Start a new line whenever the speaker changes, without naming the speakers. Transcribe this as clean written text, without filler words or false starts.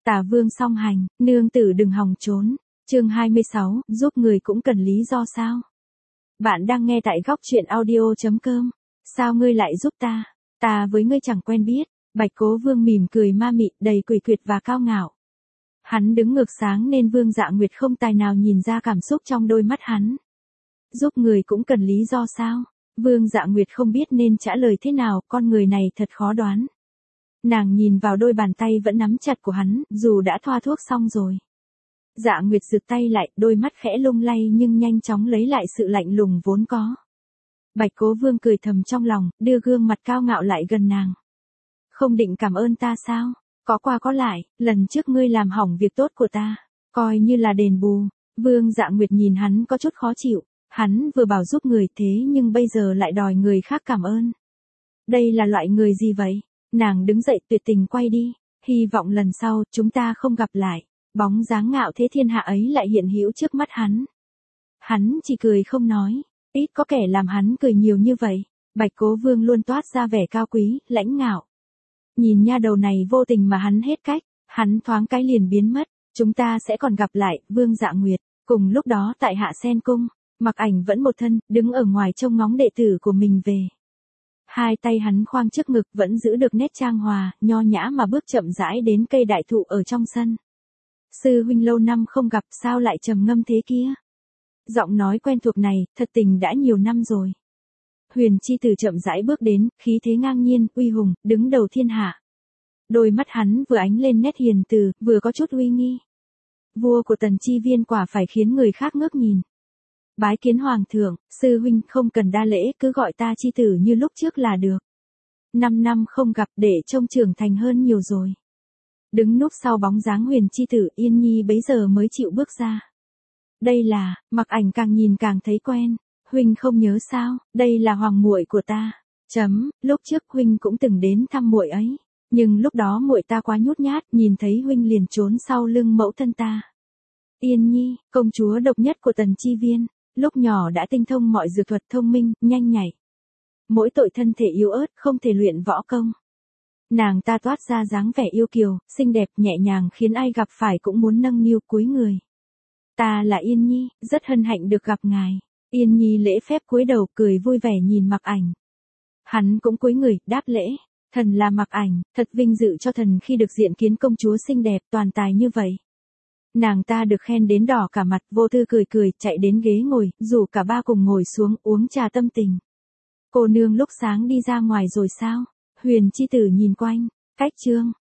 Tả Vương song hành, nương tử đừng hòng trốn. Chương 26, giúp người cũng cần lý do sao? Bạn đang nghe tại góc truyện audio.com. Sao ngươi lại giúp ta? Ta với ngươi chẳng quen biết. Bạch Cố Vương mỉm cười ma mị, đầy quỷ quyệt và cao ngạo. Hắn đứng ngược sáng nên Vương Dạ Nguyệt không tài nào nhìn ra cảm xúc trong đôi mắt hắn. Giúp người cũng cần lý do sao? Vương Dạ Nguyệt không biết nên trả lời thế nào, con người này thật khó đoán. Nàng nhìn vào đôi bàn tay vẫn nắm chặt của hắn, dù đã thoa thuốc xong rồi. Dạ Nguyệt giựt tay lại, đôi mắt khẽ lung lay nhưng nhanh chóng lấy lại sự lạnh lùng vốn có. Bạch Cố Vương cười thầm trong lòng, đưa gương mặt cao ngạo lại gần nàng. Không định cảm ơn ta sao? Có qua có lại, lần trước ngươi làm hỏng việc tốt của ta, coi như là đền bù. Vương Dạ Nguyệt nhìn hắn có chút khó chịu, hắn vừa bảo giúp người thế nhưng bây giờ lại đòi người khác cảm ơn. Đây là loại người gì vậy? Nàng đứng dậy tuyệt tình quay đi, hy vọng lần sau chúng ta không gặp lại. Bóng dáng ngạo thế thiên hạ ấy lại hiện hữu trước mắt hắn. Hắn chỉ cười không nói, ít có kẻ làm hắn cười nhiều như vậy. Bạch Cố Vương luôn toát ra vẻ cao quý, lãnh ngạo. Nhìn nha đầu này vô tình mà hắn hết cách, hắn thoáng cái liền biến mất. Chúng ta sẽ còn gặp lại, Vương Dạ Nguyệt. Cùng lúc đó tại Hạ Sen Cung, Mặc Ảnh vẫn một thân, đứng ở ngoài trông ngóng đệ tử của mình về. Hai tay hắn khoang trước ngực vẫn giữ được nét trang hòa, nho nhã mà bước chậm rãi đến cây đại thụ ở trong sân. Sư huynh lâu năm không gặp sao lại trầm ngâm thế kia? Giọng nói quen thuộc này, thật tình đã nhiều năm rồi. Huyền Chi Tử chậm rãi bước đến, khí thế ngang nhiên, uy hùng, đứng đầu thiên hạ. Đôi mắt hắn vừa ánh lên nét hiền từ, vừa có chút uy nghi. Vua của Tần Chi Viên quả phải khiến người khác ngước nhìn. Bái kiến hoàng thượng, sư huynh không cần đa lễ, cứ gọi ta Chi Tử như lúc trước là được. 5 năm không gặp để trông trưởng thành hơn nhiều rồi. Đứng núp sau bóng dáng Huyền Chi Tử, Yên Nhi bấy giờ mới chịu bước ra. Đây là, Mặc Ảnh càng nhìn càng thấy quen. Huynh không nhớ sao, đây là hoàng muội của ta. Lúc trước huynh cũng từng đến thăm muội ấy, nhưng lúc đó muội ta quá nhút nhát, nhìn thấy huynh liền trốn sau lưng mẫu thân ta. Yên Nhi, công chúa độc nhất của Tần Chi Viên, lúc nhỏ đã tinh thông mọi dược thuật, thông minh, nhanh nhạy. Mỗi tội thân thể yếu ớt, không thể luyện võ công. Nàng ta toát ra dáng vẻ yêu kiều, xinh đẹp, nhẹ nhàng khiến ai gặp phải cũng muốn nâng niu cúi người. Ta là Yên Nhi, rất hân hạnh được gặp ngài. Yên Nhi lễ phép cúi đầu, cười vui vẻ nhìn Mặc Ảnh. Hắn cũng cúi người, đáp lễ. Thần là Mặc Ảnh, thật vinh dự cho thần khi được diện kiến công chúa xinh đẹp, toàn tài như vậy. Nàng ta được khen đến đỏ cả mặt, vô tư cười cười, chạy đến ghế ngồi, rủ cả ba cùng ngồi xuống, uống trà tâm tình. Cô nương lúc sáng đi ra ngoài rồi sao? Huyền Chi Tử nhìn quanh, cách chương.